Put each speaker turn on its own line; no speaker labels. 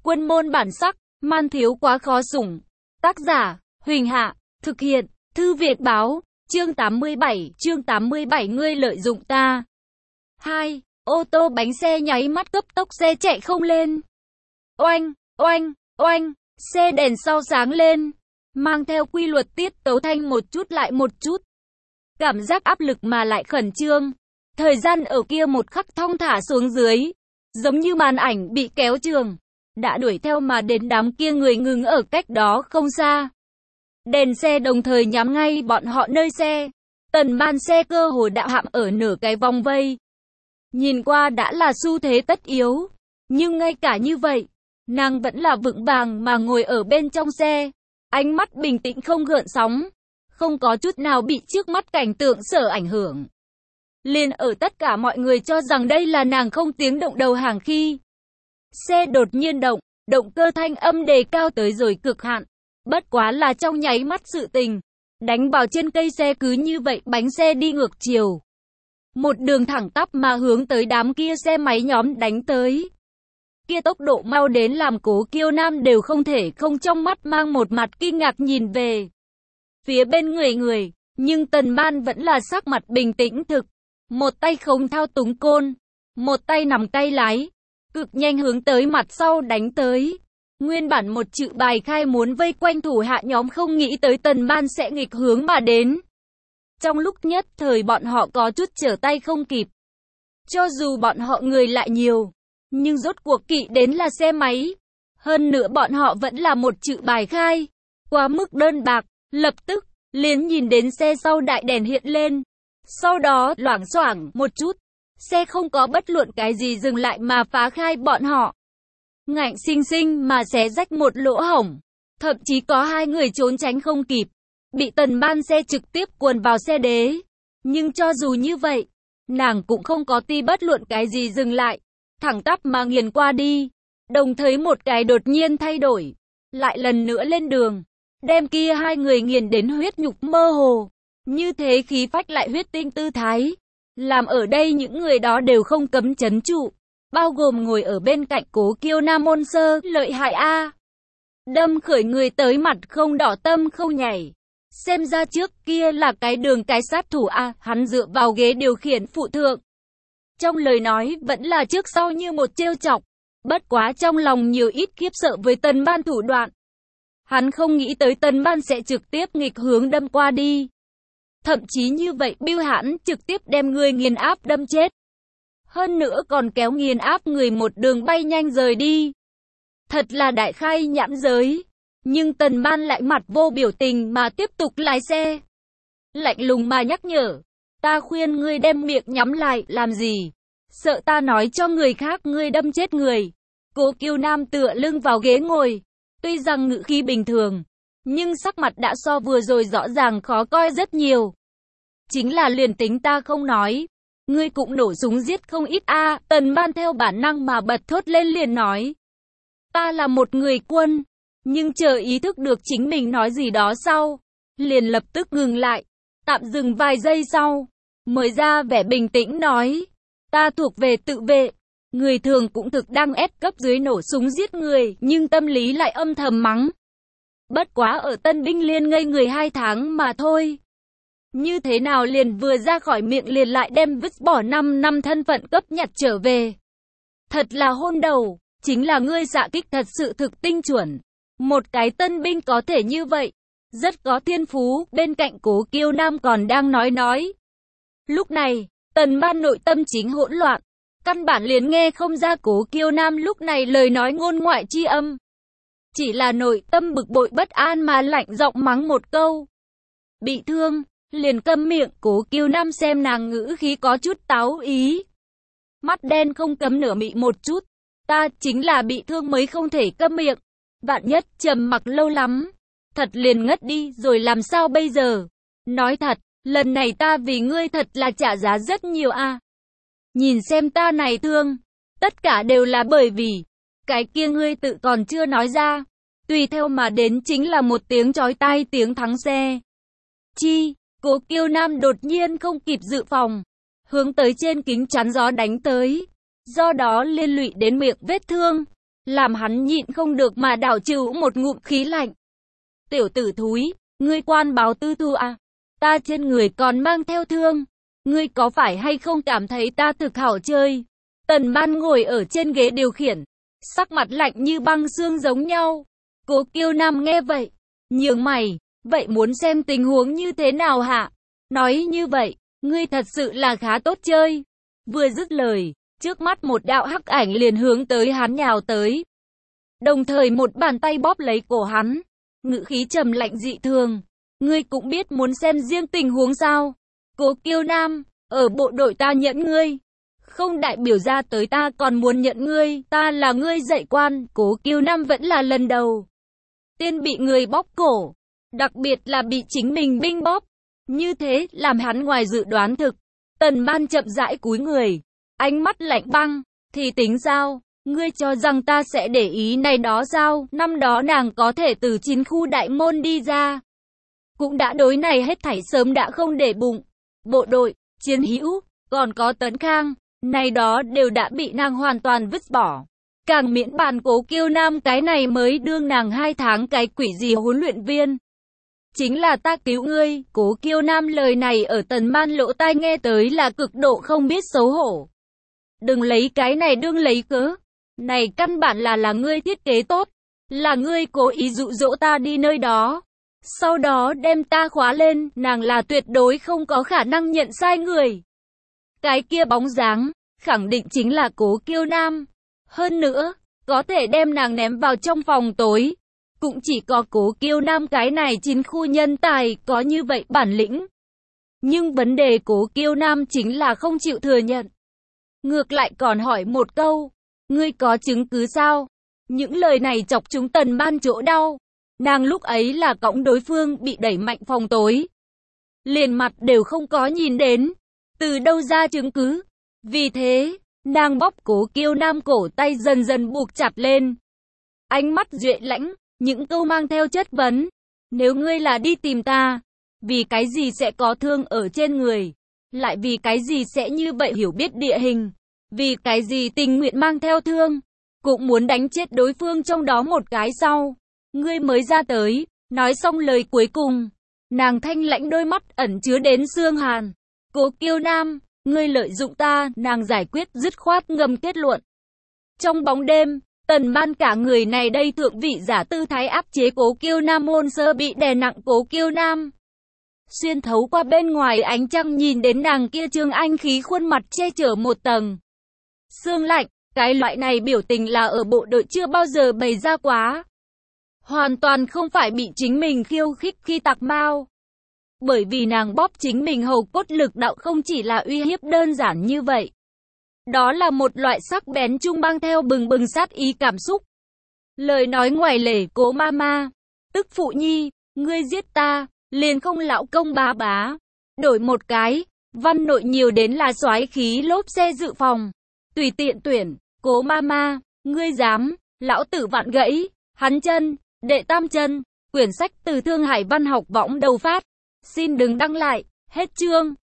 Quân môn bản sắc, man thiếu quá khó sủng. Tác giả, Huỳnh Hạ, thực hiện, Thư Viện Báo, chương 87, ngươi lợi dụng ta. 2. Ô tô bánh xe nháy mắt cấp tốc xe chạy không lên. Oanh, oanh, oanh, xe đèn sau sáng lên, mang theo quy luật tiết tấu thanh một chút lại một chút. Cảm giác áp lực mà lại khẩn trương. Thời gian ở kia một khắc thong thả xuống dưới, giống như màn ảnh bị kéo trường. Đã đuổi theo mà đến đám kia người ngừng ở cách đó không xa. Đèn xe đồng thời nhắm ngay bọn họ nơi xe. Tần ban xe cơ hồ đạo hạm ở nửa cái vòng vây. Nhìn qua đã là xu thế tất yếu. Nhưng ngay cả như vậy, nàng vẫn là vững vàng mà ngồi ở bên trong xe. Ánh mắt bình tĩnh không gợn sóng. Không có chút nào bị trước mắt cảnh tượng sở ảnh hưởng. Liền ở tất cả mọi người cho rằng đây là nàng không tiếng động đầu hàng khi xe đột nhiên động, động cơ thanh âm đề cao tới rồi cực hạn. Bất quá là trong nháy mắt sự tình. Đánh vào trên cây xe cứ như vậy bánh xe đi ngược chiều. Một đường thẳng tắp mà hướng tới đám kia xe máy nhóm đánh tới. Kia tốc độ mau đến làm Cố Kiêu Nam đều không thể không trong mắt mang một mặt kinh ngạc nhìn về phía bên người. Nhưng Tần Ban vẫn là sắc mặt bình tĩnh thực. Một tay không thao túng côn, một tay nắm tay lái. Cực nhanh hướng tới mặt sau đánh tới. Nguyên bản một chữ bài khai muốn vây quanh thủ hạ nhóm không nghĩ tới Tần Ban sẽ nghịch hướng mà đến. Trong lúc nhất thời bọn họ có chút trở tay không kịp. Cho dù bọn họ người lại nhiều, nhưng rốt cuộc kỵ đến là xe máy. Hơn nữa bọn họ vẫn là một chữ bài khai. Quá mức đơn bạc, lập tức, liền nhìn đến xe sau đại đèn hiện lên. Sau đó loảng xoảng một chút. Xe không có bất luận cái gì dừng lại mà phá khai bọn họ. Ngạnh xinh xinh mà xé rách một lỗ hổng. Thậm chí có hai người trốn tránh không kịp. Bị Tần Ban xe trực tiếp cuồn vào xe đế. Nhưng cho dù như vậy, nàng cũng không có ti bất luận cái gì dừng lại. Thẳng tắp mà nghiền qua đi. Đồng thời một cái đột nhiên thay đổi. Lại lần nữa lên đường. Đem kia hai người nghiền đến huyết nhục mơ hồ. Như thế khí phách lại huyết tinh tư thái. Làm ở đây những người đó đều không cấm chấn trụ. Bao gồm ngồi ở bên cạnh Cố Kiêu Nam môn sơ, lợi hại a. Đâm khởi người tới mặt không đỏ tâm không nhảy. Xem ra trước kia là cái đường cái sát thủ a, hắn dựa vào ghế điều khiển phụ thượng. Trong lời nói vẫn là trước sau như một trêu chọc. Bất quá trong lòng nhiều ít khiếp sợ với Tần Ban thủ đoạn. Hắn không nghĩ tới Tần Ban sẽ trực tiếp nghịch hướng đâm qua đi. Thậm chí như vậy Bưu Hãn trực tiếp đem người nghiền áp đâm chết. Hơn nữa còn kéo nghiền áp người một đường bay nhanh rời đi. Thật là đại khai nhãn giới. Nhưng Tần Ban lại mặt vô biểu tình mà tiếp tục lái xe. Lạnh lùng mà nhắc nhở. Ta khuyên ngươi đem miệng nhắm lại làm gì? Sợ ta nói cho người khác ngươi đâm chết người. Cố Kiêu Nam tựa lưng vào ghế ngồi. Tuy rằng ngữ khí bình thường. Nhưng sắc mặt đã so vừa rồi rõ ràng khó coi rất nhiều. Chính là liền tính ta không nói. Ngươi cũng nổ súng giết không ít a. Tần Ban theo bản năng mà bật thốt lên liền nói. Ta là một người quân. Nhưng chờ ý thức được chính mình nói gì đó sau. Liền lập tức ngừng lại. Tạm dừng vài giây sau. Mới ra vẻ bình tĩnh nói. Ta thuộc về tự vệ. Người thường cũng thực đang ép cấp dưới nổ súng giết người. Nhưng tâm lý lại âm thầm mắng. Bất quá ở Tân Binh Liên ngây người 2 tháng mà thôi. Như thế nào liền vừa ra khỏi miệng liền lại đem vứt bỏ 5 năm thân phận cấp nhặt trở về. Thật là hôn đầu, chính là ngươi xạ kích thật sự thực tinh chuẩn. Một cái tân binh có thể như vậy, rất có thiên phú, bên cạnh Cố Kiêu Nam còn đang nói. Lúc này, Tần Ban nội tâm chính hỗn loạn, căn bản liền nghe không ra Cố Kiêu Nam lúc này lời nói ngôn ngoại chi âm. Chỉ là nội tâm bực bội bất an mà lạnh giọng mắng một câu. Bị thương, liền câm miệng. Cố Kiêu Nam xem nàng ngữ khí có chút táo ý. Mắt đen không cấm nửa mị một chút. Ta chính là bị thương mới không thể câm miệng. Vạn nhất trầm mặc lâu lắm. Thật liền ngất đi rồi làm sao bây giờ? Nói thật, lần này ta vì ngươi thật là trả giá rất nhiều a. Nhìn xem ta này thương. Tất cả đều là bởi vì cái kia ngươi tự còn chưa nói ra. Tùy theo mà đến chính là một tiếng chói tai tiếng thắng xe. Chi, Cố Kiêu Nam đột nhiên không kịp dự phòng. Hướng tới trên kính chắn gió đánh tới. Do đó liên lụy đến miệng vết thương. làm hắn nhịn không được mà đảo trừ một ngụm khí lạnh. Tiểu tử thúi, ngươi quan báo tư thu à? Ta trên người còn mang theo thương. Ngươi có phải hay không cảm thấy ta thực hảo chơi? Tần Ban ngồi ở trên ghế điều khiển, sắc mặt lạnh như băng xương giống nhau. Cố Kiêu Nam nghe vậy, nhướng mày, vậy muốn xem tình huống như thế nào hả? Nói như vậy, ngươi thật sự là khá tốt chơi. Vừa dứt lời, trước mắt một đạo hắc ảnh liền hướng tới hắn nhào tới. Đồng thời một bàn tay bóp lấy cổ hắn, ngữ khí trầm lạnh dị thường. Ngươi cũng biết muốn xem riêng tình huống sao? Cố Kiêu Nam, ở bộ đội ta nhận ngươi. Không đại biểu ra tới ta còn muốn nhận ngươi, ta là ngươi dạy quan. Cố Kiêu Nam vẫn là lần đầu tiên bị người bóp cổ, đặc biệt là bị chính mình binh bóp. Như thế làm hắn ngoài dự đoán thực. Tần Ban chậm rãi cúi người, ánh mắt lạnh băng, thì tính sao? Ngươi cho rằng ta sẽ để ý này đó sao? Năm đó nàng có thể từ 9 khu đại môn đi ra, cũng đã đối này hết thảy sớm đã không để bụng. Bộ đội, chiến hữu, còn có Tấn Khang, này đó đều đã bị nàng hoàn toàn vứt bỏ. Càng miễn bàn Cố Kiêu Nam cái này mới đương nàng 2 tháng cái quỷ gì huấn luyện viên. Chính là ta cứu ngươi. Cố Kiêu Nam lời này ở Tần Man lỗ tai nghe tới là cực độ không biết xấu hổ. Đừng lấy cái này đương lấy cớ. Này căn bản là ngươi thiết kế tốt. Là ngươi cố ý dụ dỗ ta đi nơi đó. Sau đó đem ta khóa lên, nàng là tuyệt đối không có khả năng nhận sai người. Cái kia bóng dáng, khẳng định chính là Cố Kiêu Nam. Hơn nữa, có thể đem nàng ném vào trong phòng tối. Cũng chỉ có Cố Kiêu Nam cái này 9 khu nhân tài có như vậy bản lĩnh. Nhưng vấn đề Cố Kiêu Nam chính là không chịu thừa nhận. Ngược lại còn hỏi một câu, ngươi có chứng cứ sao? Những lời này chọc chúng Tần Man chỗ đau. Nàng lúc ấy là cõng đối phương bị đẩy mạnh phòng tối. Liền mặt đều không có nhìn đến. Từ đâu ra chứng cứ? Vì thế, nàng bóp Cố Kiêu Nam cổ tay dần dần buộc chặt lên. Ánh mắt duệ lãnh, những câu mang theo chất vấn. Nếu ngươi là đi tìm ta, vì cái gì sẽ có thương ở trên người? Lại vì cái gì sẽ như vậy hiểu biết địa hình? Vì cái gì tình nguyện mang theo thương? Cũng muốn đánh chết đối phương trong đó một cái sau. Ngươi mới ra tới, nói xong lời cuối cùng. Nàng thanh lãnh đôi mắt ẩn chứa đến xương hàn. Cố Kiêu Nam, ngươi lợi dụng ta, nàng giải quyết dứt khoát ngầm kết luận. Trong bóng đêm, Tần Man cả người này đây thượng vị giả tư thái áp chế Cố Kiêu Nam hôn sơ bị đè nặng. Cố Kiêu Nam xuyên thấu qua bên ngoài ánh trăng nhìn đến nàng kia trương anh khí khuôn mặt che chở một tầng sương lạnh. Cái loại này biểu tình là ở bộ đội chưa bao giờ bày ra quá. Hoàn toàn không phải bị chính mình khiêu khích khi tạc mao. Bởi vì nàng bóp chính mình hầu cốt lực đạo không chỉ là uy hiếp đơn giản như vậy. Đó là một loại sắc bén trung mang theo bừng bừng sát ý cảm xúc. Lời nói ngoài lề, Cố Mama, tức phụ nhi, ngươi giết ta, liền không lão công bá bá. Đổi một cái, văn nội nhiều đến là soái khí lốp xe dự phòng. Tùy tiện tuyển, Cố Mama, ngươi dám, lão tử vạn gãy, hắn chân, đệ tam chân. Quyển sách từ Thương Hải Văn học võng đầu phát. Xin đừng đăng lại, hết chương.